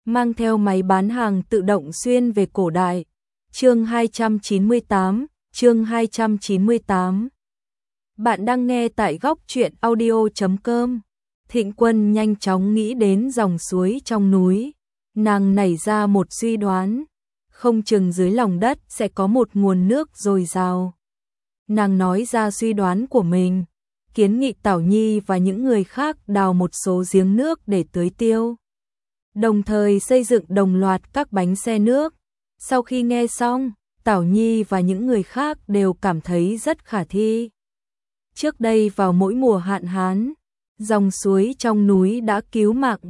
mang theo máy bán hàng tự động xuyên về cổ đại. Chương 298, chương 298. Bạn đang nghe tại góc truyện audio.com. Thịnh Quân nhanh chóng nghĩ đến dòng suối trong núi. Nàng nảy ra một suy đoán, không chừng dưới lòng đất sẽ có một nguồn nước dồi dào. Nàng nói ra suy đoán của mình, kiến nghị Tảo Nhi và những người khác đào một số giếng nước để tưới tiêu, đồng thời xây dựng đồng loạt các bánh xe nước. Sau khi nghe xong, Tảo Nhi và những người khác đều cảm thấy rất khả thi. Trước đây vào mỗi mùa hạn hán, dòng suối trong núi đã cứu mạng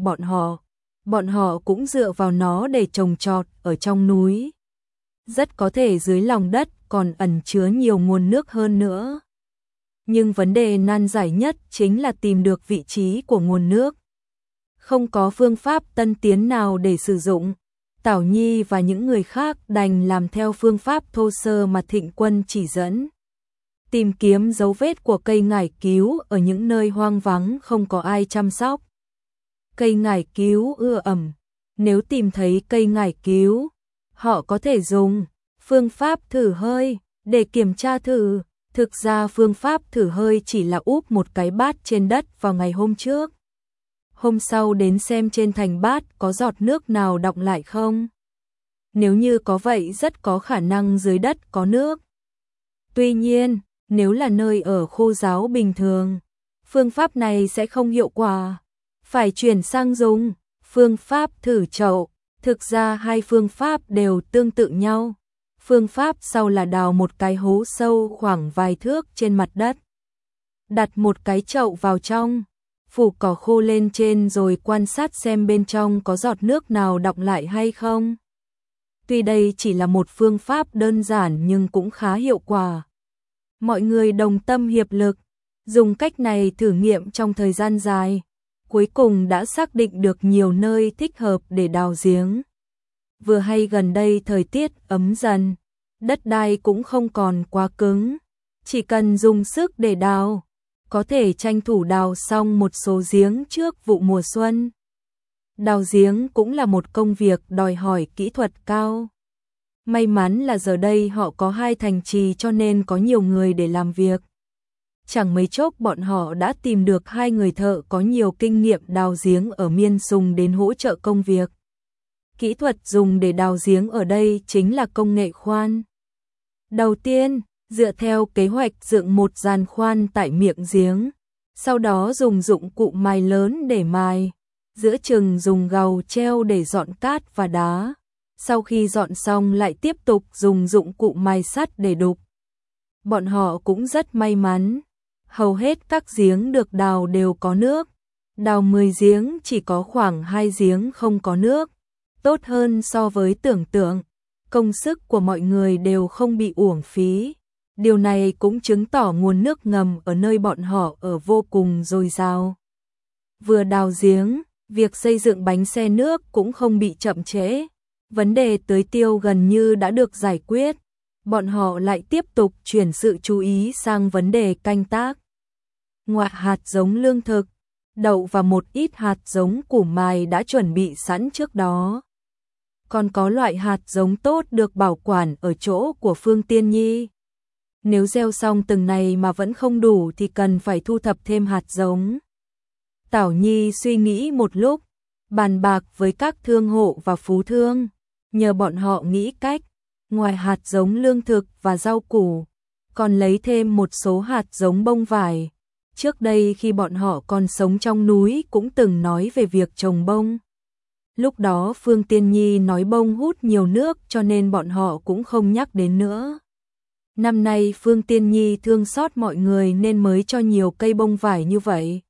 bọn họ cũng dựa vào nó để trồng trọt ở trong núi. Rất có thể dưới lòng đất còn ẩn chứa nhiều nguồn nước hơn nữa. Nhưng vấn đề nan giải nhất chính là tìm được vị trí của nguồn nước. Không có phương pháp tân tiến nào để sử dụng, Tảo Nhi và những người khác đành làm theo phương pháp thô sơ mà Thịnh Quân chỉ dẫn. Tìm kiếm dấu vết của cây ngải cứu ở những nơi hoang vắng không có ai chăm sóc. Cây ngải cứu ưa ẩm, nếu tìm thấy cây ngải cứu, họ có thể dùng phương pháp thử hơi để kiểm tra thử. Thực ra phương pháp thử hơi chỉ là úp một cái bát trên đất vào ngày hôm trước. Hôm sau đến xem trên thành bát có giọt nước nào đọng lại không. Nếu như có vậy rất có khả năng dưới đất có nước. Tuy nhiên, nếu là nơi ở khô ráo bình thường, phương pháp này sẽ không hiệu quả. Phải chuyển sang dùng phương pháp thử chậu. Thực ra hai phương pháp đều tương tự nhau. Phương pháp sau là đào một cái hố sâu khoảng vài thước trên mặt đất. Đặt một cái chậu vào trong, phủ cỏ khô lên trên rồi quan sát xem bên trong có giọt nước nào đọng lại hay không. Tuy đây chỉ là một phương pháp đơn giản nhưng cũng khá hiệu quả. Mọi người đồng tâm hiệp lực, dùng cách này thử nghiệm trong thời gian dài. Cuối cùng đã xác định được nhiều nơi thích hợp để đào giếng. Vừa hay gần đây thời tiết ấm dần, đất đai cũng không còn quá cứng, chỉ cần dùng sức để đào, có thể tranh thủ đào xong một số giếng trước vụ mùa xuân. Đào giếng cũng là một công việc đòi hỏi kỹ thuật cao. May mắn là giờ đây họ có hai thành trì cho nên có nhiều người để làm việc. Chẳng mấy chốc bọn họ đã tìm được hai người thợ có nhiều kinh nghiệm đào giếng ở Miên Sùng đến hỗ trợ công việc. Kỹ thuật dùng để đào giếng ở đây chính là công nghệ khoan. Đầu tiên, dựa theo kế hoạch dựng một giàn khoan tại miệng giếng, sau đó dùng dụng cụ mài lớn để mài, giữa chừng dùng gàu treo để dọn cát và đá. Sau khi dọn xong lại tiếp tục dùng dụng cụ mài sắt để đục. Bọn họ cũng rất may mắn, hầu hết các giếng được đào đều có nước. Đào 10 giếng chỉ có khoảng 2 giếng không có nước. Tốt hơn so với tưởng tượng, công sức của mọi người đều không bị uổng phí. Điều này cũng chứng tỏ nguồn nước ngầm ở nơi bọn họ ở vô cùng dồi dào. Vừa đào giếng, việc xây dựng bánh xe nước cũng không bị chậm trễ. Vấn đề tưới tiêu gần như đã được giải quyết. Bọn họ lại tiếp tục chuyển sự chú ý sang vấn đề canh tác. Ngoài hạt giống lương thực, đậu và một ít hạt giống củ mài đã chuẩn bị sẵn trước đó. Còn có loại hạt giống tốt được bảo quản ở chỗ của Phương Tiên Nhi. Nếu gieo xong từng này mà vẫn không đủ thì cần phải thu thập thêm hạt giống. Tảo Nhi suy nghĩ một lúc, bàn bạc với các thương hộ và phú thương, nhờ bọn họ nghĩ cách, ngoài hạt giống lương thực và rau củ, còn lấy thêm một số hạt giống bông vải. Trước đây khi bọn họ còn sống trong núi cũng từng nói về việc trồng bông. Lúc đó Phương Tiên Nhi nói bông hút nhiều nước cho nên bọn họ cũng không nhắc đến nữa. Năm nay Phương Tiên Nhi thương xót mọi người nên mới cho nhiều cây bông vải như vậy.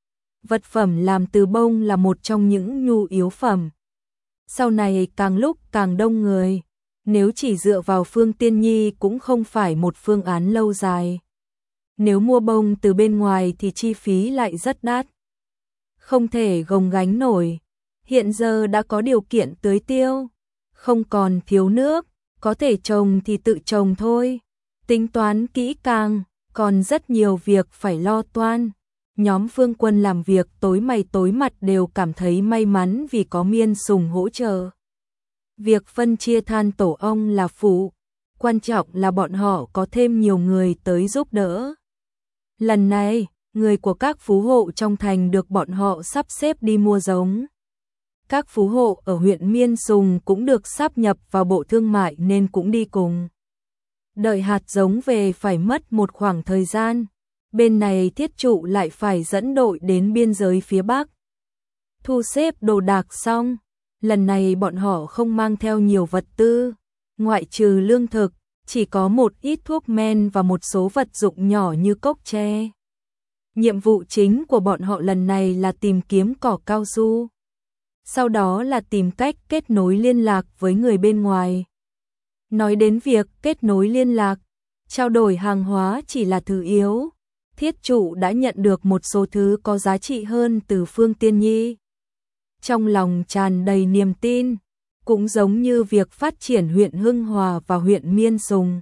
Vật phẩm làm từ bông là một trong những nhu yếu phẩm. Sau này càng lúc càng đông người, nếu chỉ dựa vào Phương Tiên Nhi cũng không phải một phương án lâu dài. Nếu mua bông từ bên ngoài thì chi phí lại rất đắt, không thể gồng gánh nổi. Hiện giờ đã có điều kiện tưới tiêu, không còn thiếu nước, có thể trồng thì tự trồng thôi. Tính toán kỹ càng, còn rất nhiều việc phải lo toan. Nhóm Phương Quân làm việc tối mày tối mặt đều cảm thấy may mắn vì có Miên Sùng hỗ trợ. Việc phân chia than tổ ong là phụ, quan trọng là bọn họ có thêm nhiều người tới giúp đỡ. Lần này, người của các phú hộ trong thành được bọn họ sắp xếp đi mua giống. Các phú hộ ở huyện Miên Sùng cũng được sáp nhập vào Bộ Thương mại nên cũng đi cùng. Đợi hạt giống về phải mất một khoảng thời gian. Bên này Thiết Trụ lại phải dẫn đội đến biên giới phía Bắc. Thu xếp đồ đạc xong, lần này bọn họ không mang theo nhiều vật tư, ngoại trừ lương thực, chỉ có một ít thuốc men và một số vật dụng nhỏ như cốc tre. Nhiệm vụ chính của bọn họ lần này là tìm kiếm cỏ cao su. Sau đó là tìm cách kết nối liên lạc với người bên ngoài. Nói đến việc kết nối liên lạc, trao đổi hàng hóa chỉ là thứ yếu. Thiết Trụ đã nhận được một số thứ có giá trị hơn từ Phương Tiên Nhi. Trong lòng tràn đầy niềm tin, cũng giống như việc phát triển huyện Hưng Hòa và huyện Miên Sùng.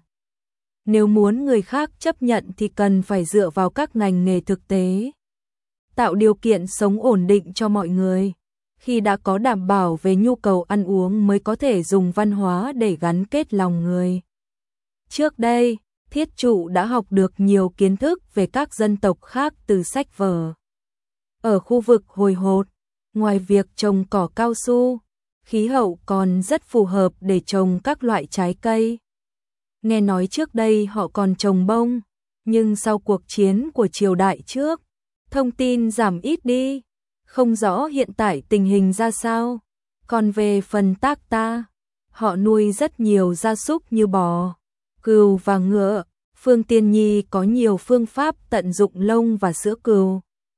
Nếu muốn người khác chấp nhận thì cần phải dựa vào các ngành nghề thực tế, tạo điều kiện sống ổn định cho mọi người. Khi đã có đảm bảo về nhu cầu ăn uống mới có thể dùng văn hóa để gắn kết lòng người. Trước đây, Thiết Trụ đã học được nhiều kiến thức về các dân tộc khác từ sách vở. Ở khu vực Hồi Hột, ngoài việc trồng cỏ cao su, khí hậu còn rất phù hợp để trồng các loại trái cây. Nghe nói trước đây họ còn trồng bông, nhưng sau cuộc chiến của triều đại trước, thông tin giảm ít đi, không rõ hiện tại tình hình ra sao. Còn về phần Tác Ta, họ nuôi rất nhiều gia súc như bò, cừu và ngựa. Phương Tiên Nhi có nhiều phương pháp tận dụng lông và sữa cừu.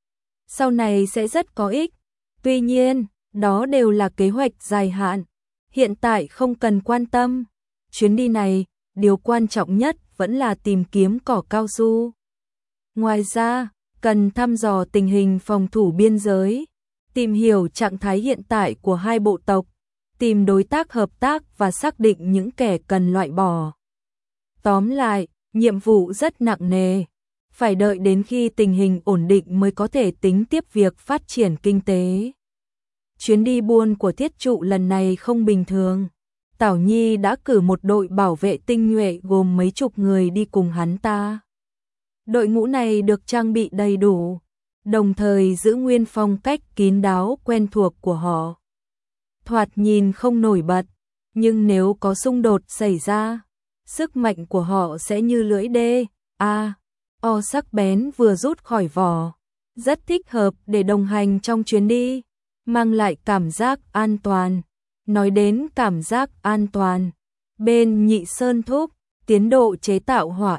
Sau này sẽ rất có ích. Tuy nhiên, đó đều là kế hoạch dài hạn. Hiện tại không cần quan tâm. Chuyến đi này, điều quan trọng nhất vẫn là tìm kiếm cỏ cao su. Ngoài ra, cần thăm dò tình hình phòng thủ biên giới, tìm hiểu trạng thái hiện tại của hai bộ tộc, tìm đối tác hợp tác và xác định những kẻ cần loại bỏ. Tóm lại, nhiệm vụ rất nặng nề, phải đợi đến khi tình hình ổn định mới có thể tính tiếp việc phát triển kinh tế. Chuyến đi buôn của Thiết Trụ lần này không bình thường. Tảo Nhi đã cử một đội bảo vệ tinh nhuệ gồm mấy chục người đi cùng hắn ta. Đội ngũ này được trang bị đầy đủ, đồng thời giữ nguyên phong cách kín đáo quen thuộc của họ. Thoạt nhìn không nổi bật, nhưng nếu có xung đột xảy ra, sức mạnh của họ sẽ như lưỡi o sắc bén vừa rút khỏi vỏ, rất thích hợp để đồng hành trong chuyến đi, mang lại cảm giác an toàn. Nói đến cảm giác an toàn, bên Nhị Sơn Thúc, tiến độ chế tạo hỏa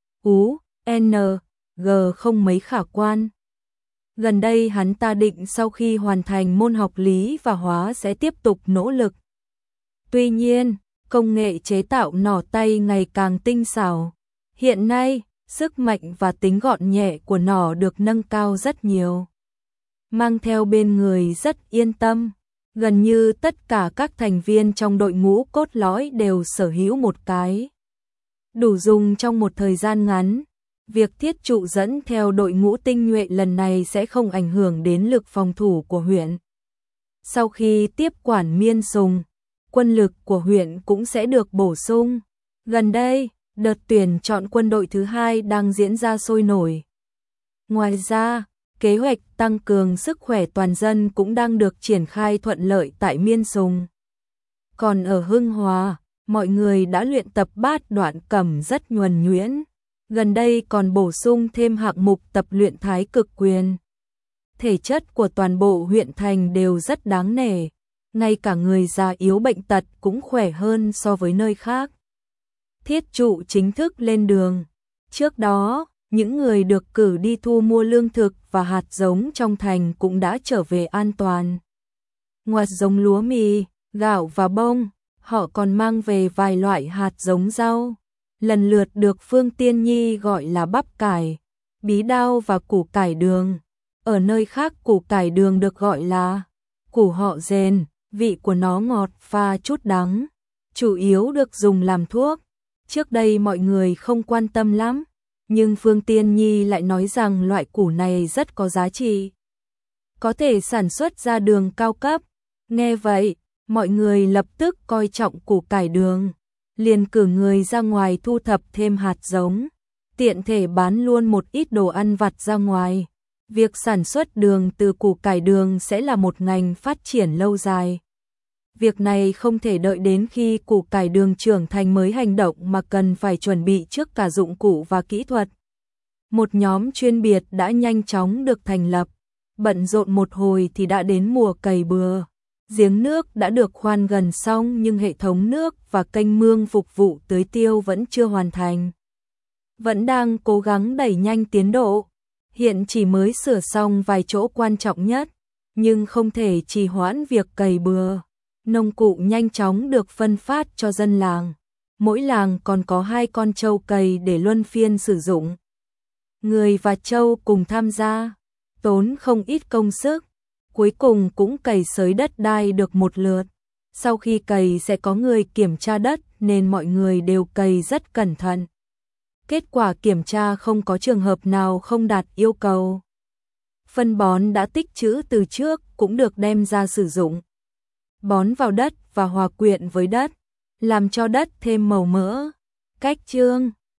S.U.N.G không mấy khả quan. Gần đây hắn ta định sau khi hoàn thành môn học lý và hóa sẽ tiếp tục nỗ lực. Tuy nhiên, công nghệ chế tạo nỏ tay ngày càng tinh xảo. Hiện nay, sức mạnh và tính gọn nhẹ của nỏ được nâng cao rất nhiều. Mang theo bên người rất yên tâm. Gần như tất cả các thành viên trong đội ngũ cốt lõi đều sở hữu một cái. Đủ dùng trong một thời gian ngắn. Việc Thiết Trụ dẫn theo đội ngũ tinh nhuệ lần này sẽ không ảnh hưởng đến lực phòng thủ của huyện. Sau khi tiếp quản Miên Sùng, quân lực của huyện cũng sẽ được bổ sung. Gần đây, đợt tuyển chọn quân đội thứ 2 đang diễn ra sôi nổi. Ngoài ra, kế hoạch tăng cường sức khỏe toàn dân cũng đang được triển khai thuận lợi tại Miên Sùng. Còn ở Hưng Hòa, mọi người đã luyện tập bát đoạn cầm rất nhuần nhuyễn. Gần đây còn bổ sung thêm hạng mục tập luyện thái cực quyền. Thể chất của toàn bộ huyện thành đều rất đáng nể. Ngay cả người già yếu bệnh tật cũng khỏe hơn so với nơi khác. Thiết Trụ chính thức lên đường. Trước đó, những người được cử đi thu mua lương thực và hạt giống trong thành cũng đã trở về an toàn. Ngoài giống lúa mì, gạo và bông, họ còn mang về vài loại hạt giống rau. Lần lượt được Phương Tiên Nhi gọi là bắp cải, bí đao và củ cải đường. Ở nơi khác củ cải đường được gọi là củ họ rền, vị của nó ngọt pha chút đắng, chủ yếu được dùng làm thuốc. Trước đây mọi người không quan tâm lắm, Nhưng Phương Tiên Nhi lại nói rằng loại củ này rất có giá trị, có thể sản xuất ra đường cao cấp. Nghe vậy, mọi người lập tức coi trọng củ cải đường, liền cử người ra ngoài thu thập thêm hạt giống, tiện thể bán luôn một ít đồ ăn vặt ra ngoài. Việc sản xuất đường từ củ cải đường sẽ là một ngành phát triển lâu dài. Việc này không thể đợi đến khi củ cải đường trưởng thành mới hành động mà cần phải chuẩn bị trước cả dụng cụ và kỹ thuật. Một nhóm chuyên biệt đã nhanh chóng được thành lập, bận rộn một hồi thì đã đến mùa cày bừa. Giếng nước đã được khoan gần xong nhưng hệ thống nước và kênh mương phục vụ tưới tiêu vẫn chưa hoàn thành. Vẫn đang cố gắng đẩy nhanh tiến độ. Hiện chỉ mới sửa xong vài chỗ quan trọng nhất, nhưng không thể trì hoãn việc cày bừa. Nông cụ nhanh chóng được phân phát cho dân làng. Mỗi làng còn có 2 con trâu cày để luân phiên sử dụng. Người và trâu cùng tham gia, tốn không ít công sức. Cuối cùng cũng cày xới đất đai được một lượt. Sau khi cày sẽ có người kiểm tra đất nên mọi người đều cày rất cẩn thận. Kết quả kiểm tra không có trường hợp nào không đạt yêu cầu. Phân bón đã tích trữ từ trước cũng được đem ra sử dụng. Bón vào đất và hòa quyện với đất, làm cho đất thêm màu mỡ. Cách chương